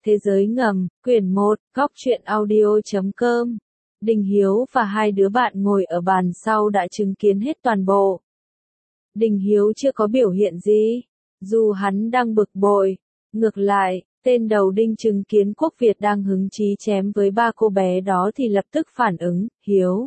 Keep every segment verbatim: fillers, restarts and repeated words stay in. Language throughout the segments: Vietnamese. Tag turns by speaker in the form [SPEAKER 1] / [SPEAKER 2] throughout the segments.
[SPEAKER 1] Thế giới ngầm, quyển một, góc truyện audio chấm com. Đình Hiếu và hai đứa bạn ngồi ở bàn sau đã chứng kiến hết toàn bộ. Đình Hiếu chưa có biểu hiện gì, dù hắn đang bực bội. Ngược lại, tên đầu đinh chứng kiến Quốc Việt đang hứng chí chém với ba cô bé đó thì lập tức phản ứng, Hiếu.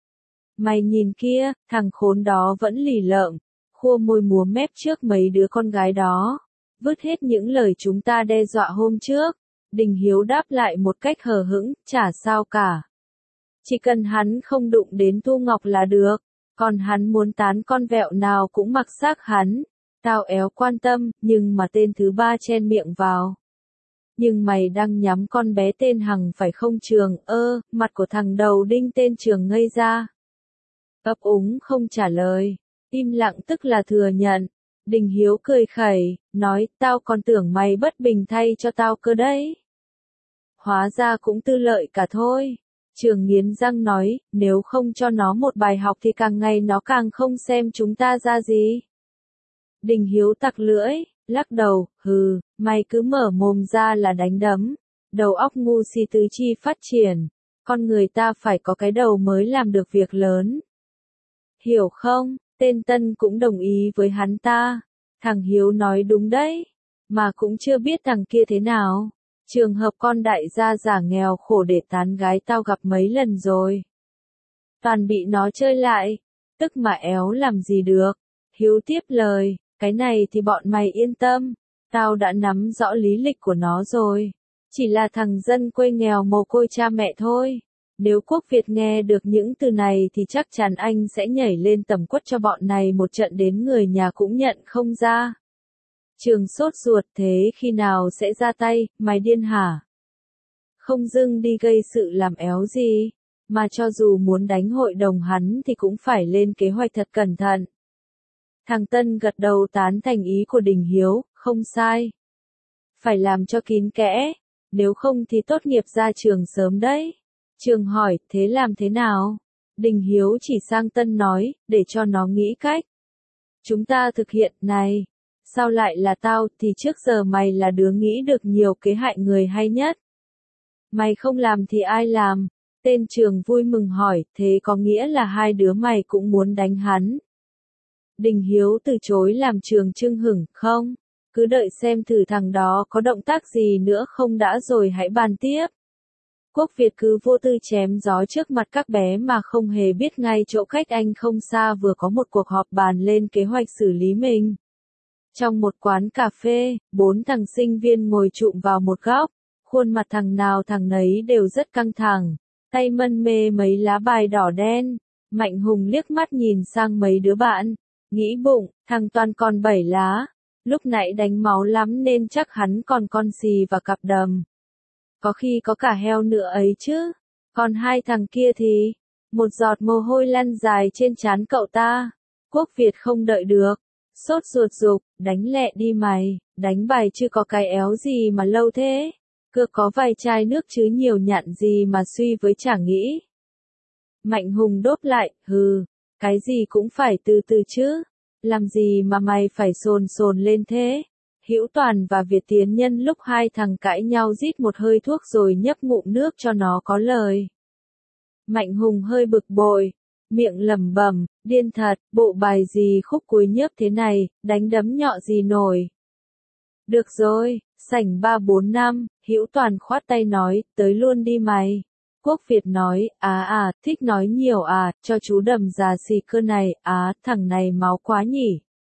[SPEAKER 1] Mày nhìn kia, thằng khốn đó vẫn lì lợm, khua môi múa mép trước mấy đứa con gái đó. Vứt hết những lời chúng ta đe dọa hôm trước. Đình Hiếu đáp lại một cách hờ hững, chả sao cả. Chỉ cần hắn không đụng đến Thu Ngọc là được, còn hắn muốn tán con vẹo nào cũng mặc xác hắn. Tao éo quan tâm, nhưng mà tên thứ ba chen miệng vào. Nhưng mày đang nhắm con bé tên Hằng phải không Trường? Ơ, mặt của thằng đầu đinh tên Trường ngây ra. Ấp úng không trả lời, im lặng tức là thừa nhận. Đình Hiếu cười khẩy, nói, tao còn tưởng mày bất bình thay cho tao cơ đấy. Hóa ra cũng tư lợi cả thôi. Trường nghiến răng nói, nếu không cho nó một bài học thì càng ngày nó càng không xem chúng ta ra gì. Đình Hiếu tặc lưỡi, lắc đầu, hừ, mày cứ mở mồm ra là đánh đấm. Đầu óc ngu si tứ chi phát triển, con người ta phải có cái đầu mới làm được việc lớn. Hiểu không? Tên Tân cũng đồng ý với hắn ta. Thằng Hiếu nói đúng đấy, mà cũng chưa biết thằng kia thế nào. Trường hợp con đại gia giả nghèo khổ để tán gái tao gặp mấy lần rồi. Toàn bị nó chơi lại, tức mà éo làm gì được. Hiếu tiếp lời, cái này thì bọn mày yên tâm, tao đã nắm rõ lý lịch của nó rồi. Chỉ là thằng dân quê nghèo mồ côi cha mẹ thôi. Nếu Quốc Việt nghe được những từ này thì chắc chắn anh sẽ nhảy lên tầm quất cho bọn này một trận đến người nhà cũng nhận không ra. Trường sốt ruột, thế khi nào sẽ ra tay, mày điên hả? Không dưng đi gây sự làm éo gì, mà cho dù muốn đánh hội đồng hắn thì cũng phải lên kế hoạch thật cẩn thận. Thằng Tân gật đầu tán thành ý của Đình Hiếu, không sai. Phải làm cho kín kẽ, nếu không thì tốt nghiệp ra trường sớm đấy. Trường hỏi, thế làm thế nào? Đình Hiếu chỉ sang Tân nói, để cho nó nghĩ cách. Chúng ta thực hiện, này. Sao lại là tao, thì trước giờ mày là đứa nghĩ được nhiều kế hại người hay nhất. Mày không làm thì ai làm? Tên Trường vui mừng hỏi, thế có nghĩa là hai đứa mày cũng muốn đánh hắn? Đình Hiếu từ chối làm Trường chưng hửng, không? Cứ đợi xem thử thằng đó có động tác gì nữa không đã rồi hãy bàn tiếp. Quốc Việt cứ vô tư chém gió trước mặt các bé mà không hề biết ngay chỗ cách anh không xa vừa có một cuộc họp bàn lên kế hoạch xử lý mình. Trong một quán cà phê, bốn thằng sinh viên ngồi chụm vào một góc, khuôn mặt thằng nào thằng nấy đều rất căng thẳng, tay mân mê mấy lá bài đỏ đen. Mạnh Hùng liếc mắt nhìn sang mấy đứa bạn, nghĩ bụng, thằng Toàn còn bảy lá, lúc nãy đánh máu lắm nên chắc hắn còn con xì và cặp đầm. Có khi có cả heo nữa ấy chứ. Còn hai thằng kia thì, một giọt mồ hôi lăn dài trên trán cậu ta. Quốc Việt không đợi được, sốt ruột dục, đánh lẹ đi mày, đánh bài chứ có cái éo gì mà lâu thế. Cứ có vài chai nước chứ nhiều nhặn gì mà suy với chả nghĩ. Mạnh Hùng đốt lại, hừ, cái gì cũng phải từ từ chứ. Làm gì mà mày phải sồn sồn lên thế? Hữu Toàn và Việt Tiến nhân lúc hai thằng cãi nhau rít một hơi thuốc rồi nhấp ngụm nước cho nó có lời. Mạnh Hùng hơi bực bội, miệng lẩm bẩm, điên thật, bộ bài gì khúc cuối nhấp thế này, đánh đấm nhọ gì nổi. Được rồi, sảnh ba bốn năm, Hữu Toàn khoát tay nói, tới luôn đi mày. Quốc Việt nói, à à, thích nói nhiều à, cho chú đầm già xì cơ này, á, thằng này máu quá nhỉ.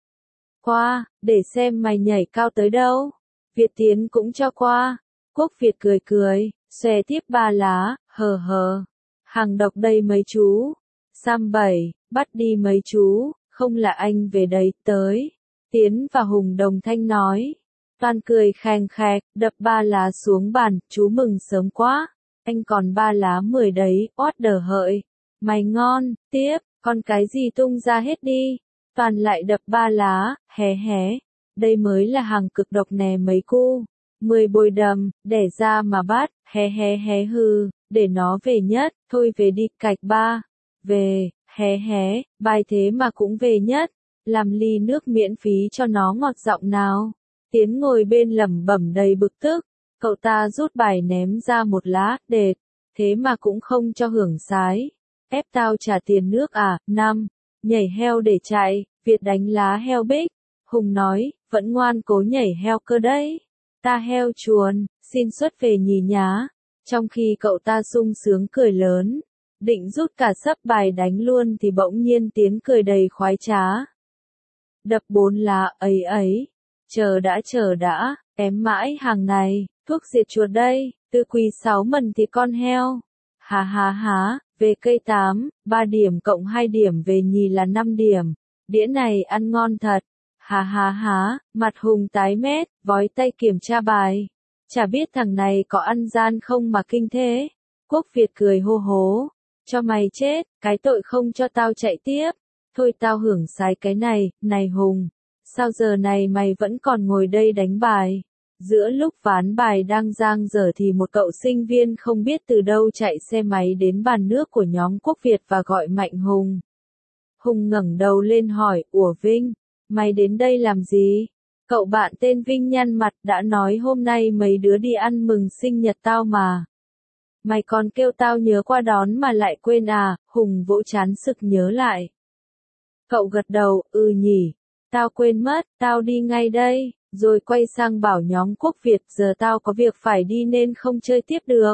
[SPEAKER 1] Qua, để xem mày nhảy cao tới đâu. Việt Tiến cũng cho qua. Quốc Việt cười cười, xòe tiếp ba lá, hờ hờ. Hàng độc đây mấy chú. Sam bảy, bắt đi mấy chú, không là anh về đấy, tới. Tiến và Hùng đồng thanh nói. Toàn cười khèng khẹc, đập ba lá xuống bàn, chú mừng sớm quá. Anh còn ba lá mười đấy, oát đờ hợi. Mày ngon, tiếp, còn cái gì tung ra hết đi. Toàn lại đập ba lá, hé hé. Đây mới là hàng cực độc nè mấy cu. Mười bồi đầm, đẻ ra mà bắt, hé hé hé hư, để nó về nhất, thôi về đi, cạch ba. Về, hé hé, bài thế mà cũng về nhất. Làm ly nước miễn phí cho nó ngọt giọng nào. Tiến ngồi bên lẩm bẩm đầy bực tức. Cậu ta rút bài ném ra một lá, đệt, thế mà cũng không cho hưởng sái. Ép tao trả tiền nước à, năm, nhảy heo để chạy, Việt đánh lá heo bích. Hùng nói, vẫn ngoan cố nhảy heo cơ đấy. Ta heo chuồn, xin xuất về nhì nhá. Trong khi cậu ta sung sướng cười lớn, định rút cả sấp bài đánh luôn thì bỗng nhiên tiếng cười đầy khoái trá. Đập bốn lá ấy ấy, chờ đã chờ đã, ém mãi hàng này, thuốc diệt chuột đây, tư quý sáu mần thì con heo. Hà hà há, về cây tám, ba điểm cộng hai điểm về nhì là năm điểm, đĩa này ăn ngon thật. Hà hà há, mặt Hùng tái mét, vói tay kiểm tra bài. Chả biết thằng này có ăn gian không mà kinh thế. Quốc Việt cười hô hố, cho mày chết, cái tội không cho tao chạy tiếp. Thôi tao hưởng sái cái này, này Hùng, sao giờ này mày vẫn còn ngồi đây đánh bài? Giữa lúc ván bài đang giang dở thì một cậu sinh viên không biết từ đâu chạy xe máy đến bàn nước của nhóm Quốc Việt và gọi Mạnh Hùng. Hùng ngẩng đầu lên hỏi, ủa Vinh, mày đến đây làm gì? Cậu bạn tên Vinh nhăn mặt, đã nói hôm nay mấy đứa đi ăn mừng sinh nhật tao mà. Mày còn kêu tao nhớ qua đón mà lại quên à? Hùng vỗ trán sực nhớ lại. Cậu gật đầu, ừ nhỉ, tao quên mất, tao đi ngay đây, rồi quay sang bảo nhóm Quốc Việt, giờ tao có việc phải đi nên không chơi tiếp được.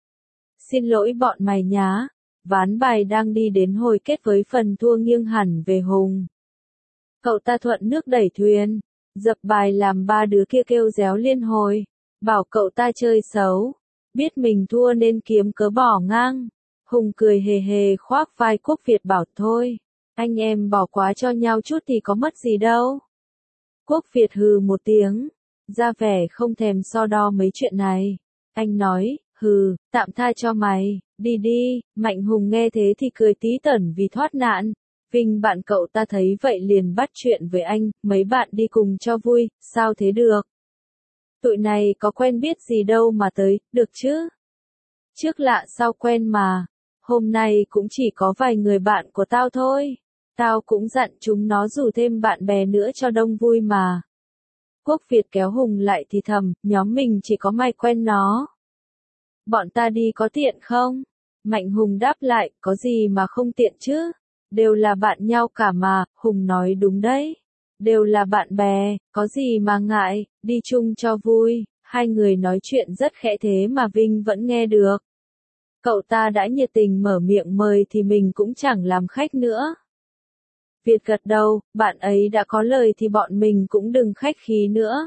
[SPEAKER 1] Xin lỗi bọn mày nhá, ván bài đang đi đến hồi kết với phần thua nghiêng hẳn về Hùng. Cậu ta thuận nước đẩy thuyền, dập bài làm ba đứa kia kêu réo liên hồi, bảo cậu ta chơi xấu, biết mình thua nên kiếm cớ bỏ ngang. Hùng cười hề hề khoác vai Quốc Việt bảo thôi, anh em bỏ quá cho nhau chút thì có mất gì đâu. Quốc Việt hừ một tiếng, ra vẻ không thèm so đo mấy chuyện này. Anh nói, hừ, tạm tha cho mày, đi đi. Mạnh Hùng nghe thế thì cười tí tởn vì thoát nạn. Vinh bạn cậu ta thấy vậy liền bắt chuyện với anh, mấy bạn đi cùng cho vui, sao thế được? Tụi này có quen biết gì đâu mà tới, được chứ? Trước lạ sao quen mà, hôm nay cũng chỉ có vài người bạn của tao thôi. Tao cũng dặn chúng nó rủ thêm bạn bè nữa cho đông vui mà. Quốc Việt kéo Hùng lại thì thầm, nhóm mình chỉ có mày quen nó. Bọn ta đi có tiện không? Mạnh Hùng đáp lại, có gì mà không tiện chứ? Đều là bạn nhau cả mà, Hùng nói đúng đấy. Đều là bạn bè, có gì mà ngại, đi chung cho vui. Hai người nói chuyện rất khẽ thế mà Vinh vẫn nghe được. Cậu ta đã nhiệt tình mở miệng mời thì mình cũng chẳng làm khách nữa. Việt gật đầu, bạn ấy đã có lời thì bọn mình cũng đừng khách khí nữa.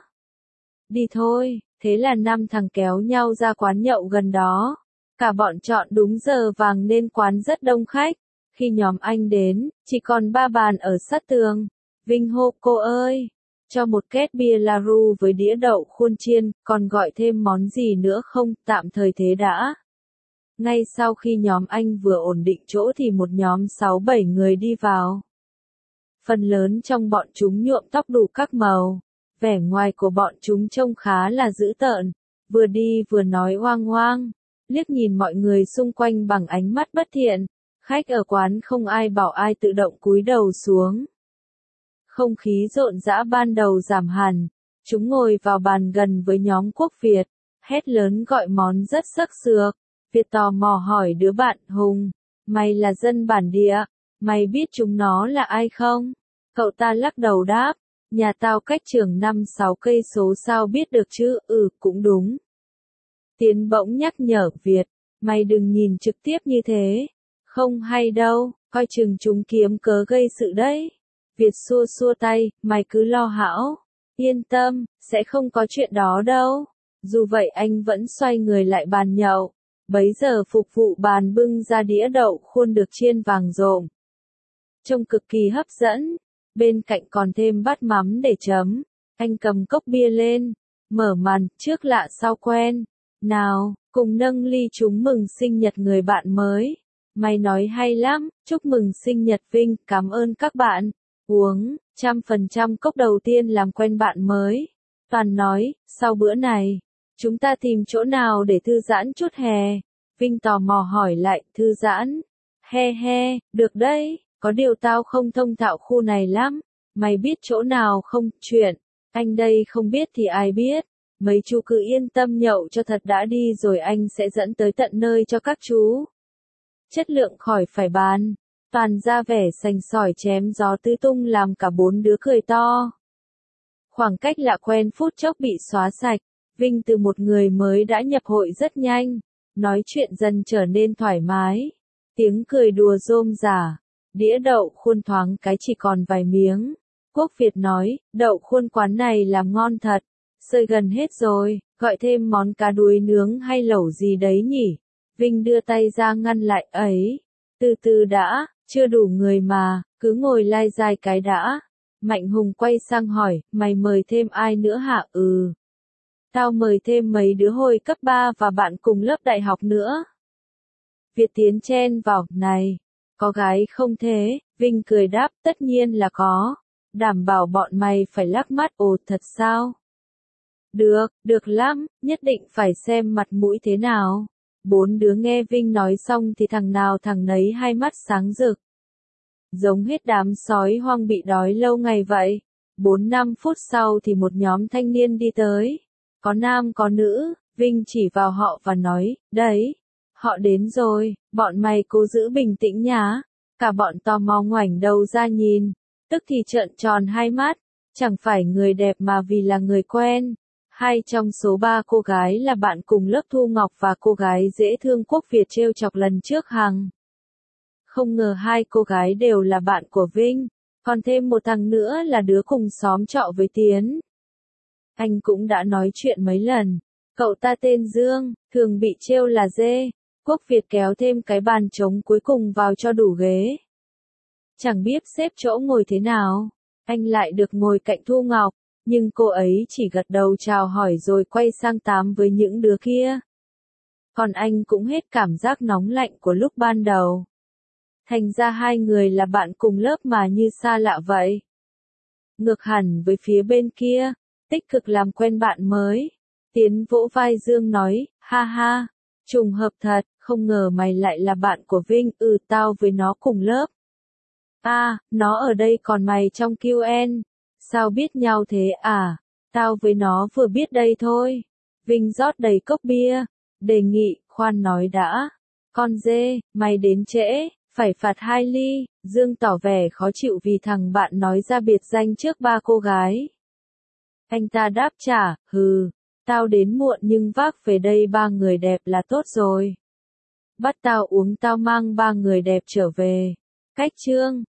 [SPEAKER 1] Đi thôi, thế là năm thằng kéo nhau ra quán nhậu gần đó. Cả bọn chọn đúng giờ vàng nên quán rất đông khách. Khi nhóm anh đến, chỉ còn ba bàn ở sát tường. Vinh hô, cô ơi, cho một két bia Laru với đĩa đậu khuôn chiên, còn gọi thêm món gì nữa không, tạm thời thế đã. Ngay sau khi nhóm anh vừa ổn định chỗ thì một nhóm sáu bảy người đi vào. Phần lớn trong bọn chúng nhuộm tóc đủ các màu. Vẻ ngoài của bọn chúng trông khá là dữ tợn, vừa đi vừa nói oang oang, liếc nhìn mọi người xung quanh bằng ánh mắt bất thiện. Khách ở quán không ai bảo ai tự động cúi đầu xuống. Không khí rộn rã ban đầu giảm hẳn, chúng ngồi vào bàn gần với nhóm Quốc Việt, hét lớn gọi món rất sắc sược. Việt tò mò hỏi đứa bạn, Hùng, mày là dân bản địa, mày biết chúng nó là ai không? Cậu ta lắc đầu đáp, nhà tao cách trường năm sáu cây số sao biết được chứ, ừ, cũng đúng. Tiến bỗng nhắc nhở Việt, mày đừng nhìn trực tiếp như thế, không hay đâu, coi chừng chúng kiếm cớ gây sự đấy. Việt xua xua tay, mày cứ lo hão, yên tâm, sẽ không có chuyện đó đâu. Dù vậy anh vẫn xoay người lại bàn nhậu, bấy giờ phục vụ bàn bưng ra đĩa đậu khuôn được chiên vàng rộm. Trông cực kỳ hấp dẫn, bên cạnh còn thêm bát mắm để chấm. Anh cầm cốc bia lên, mở màn, trước lạ sau quen. Nào, cùng nâng ly chúng mừng sinh nhật người bạn mới. Mày nói hay lắm, chúc mừng sinh nhật Vinh, cảm ơn các bạn. Uống, trăm phần trăm cốc đầu tiên làm quen bạn mới. Toàn nói, sau bữa này, chúng ta tìm chỗ nào để thư giãn chút hè. Vinh tò mò hỏi lại, thư giãn. He he, được đấy, có điều tao không thông thạo khu này lắm. Mày biết chỗ nào không, chuyện. Anh đây không biết thì ai biết. mấy chú cứ yên tâm nhậu cho thật đã đi rồi anh sẽ dẫn tới tận nơi cho các chú. Chất lượng khỏi phải bàn. Toàn ra vẻ sành sỏi chém gió tứ tung làm cả bốn đứa cười to. Khoảng cách lạ quen phút chốc bị xóa sạch. Vinh từ một người mới đã nhập hội rất nhanh. Nói chuyện dần trở nên thoải mái. Tiếng cười đùa rôm rả. Đĩa đậu khuôn thoáng cái chỉ còn vài miếng. Quốc Việt nói, đậu khuôn quán này làm ngon thật. Sơi gần hết rồi, gọi thêm món cá đuối nướng hay lẩu gì đấy nhỉ? Vinh đưa tay ra ngăn lại ấy. Từ từ đã, chưa đủ người mà, cứ ngồi lai dai cái đã. Mạnh Hùng quay sang hỏi, mày mời thêm ai nữa hả? Ừ. Tao mời thêm mấy đứa hồi cấp ba và bạn cùng lớp đại học nữa. Việt Tiến chen vào, này, có gái không thế? Vinh cười đáp, tất nhiên là có. Đảm bảo bọn mày phải lắc mắt, ồ thật sao? Được, được lắm, nhất định phải xem mặt mũi thế nào. Bốn đứa nghe Vinh nói xong thì thằng nào thằng nấy hai mắt sáng rực. Giống hết đám sói hoang bị đói lâu ngày vậy. Bốn năm phút sau thì một nhóm thanh niên đi tới. Có nam có nữ, Vinh chỉ vào họ và nói, đấy, họ đến rồi, bọn mày cố giữ bình tĩnh nhá. Cả bọn tò mò ngoảnh đầu ra nhìn, tức thì trợn tròn hai mắt, chẳng phải người đẹp mà vì là người quen. Hai trong số ba cô gái là bạn cùng lớp Thu Ngọc và cô gái dễ thương Quốc Việt trêu chọc lần trước Hằng. Không ngờ hai cô gái đều là bạn của Vinh, còn thêm một thằng nữa là đứa cùng xóm trọ với Tiến. Anh cũng đã nói chuyện mấy lần, cậu ta tên Dương, thường bị trêu là dê. Quốc Việt kéo thêm cái bàn trống cuối cùng vào cho đủ ghế. Chẳng biết xếp chỗ ngồi thế nào, anh lại được ngồi cạnh Thu Ngọc, nhưng cô ấy chỉ gật đầu chào hỏi rồi quay sang tám với những đứa kia. Còn anh cũng hết cảm giác nóng lạnh của lúc ban đầu. Thành ra hai người là bạn cùng lớp mà như xa lạ vậy. Ngược hẳn với phía bên kia, tích cực làm quen bạn mới. Tiến vỗ vai Dương nói, ha ha, trùng hợp thật, không ngờ mày lại là bạn của Vinh, ừ tao với nó cùng lớp. À, nó ở đây còn mày trong quy en. Sao biết nhau thế à? Tao với nó vừa biết đây thôi. Vinh rót đầy cốc bia, đề nghị, khoan nói đã. Con dê, mày đến trễ, phải phạt hai ly. Dương tỏ vẻ khó chịu vì thằng bạn nói ra biệt danh trước ba cô gái. Anh ta đáp trả, hừ, tao đến muộn nhưng vác về đây ba người đẹp là tốt rồi. Bắt tao uống tao mang ba người đẹp trở về. Cách chương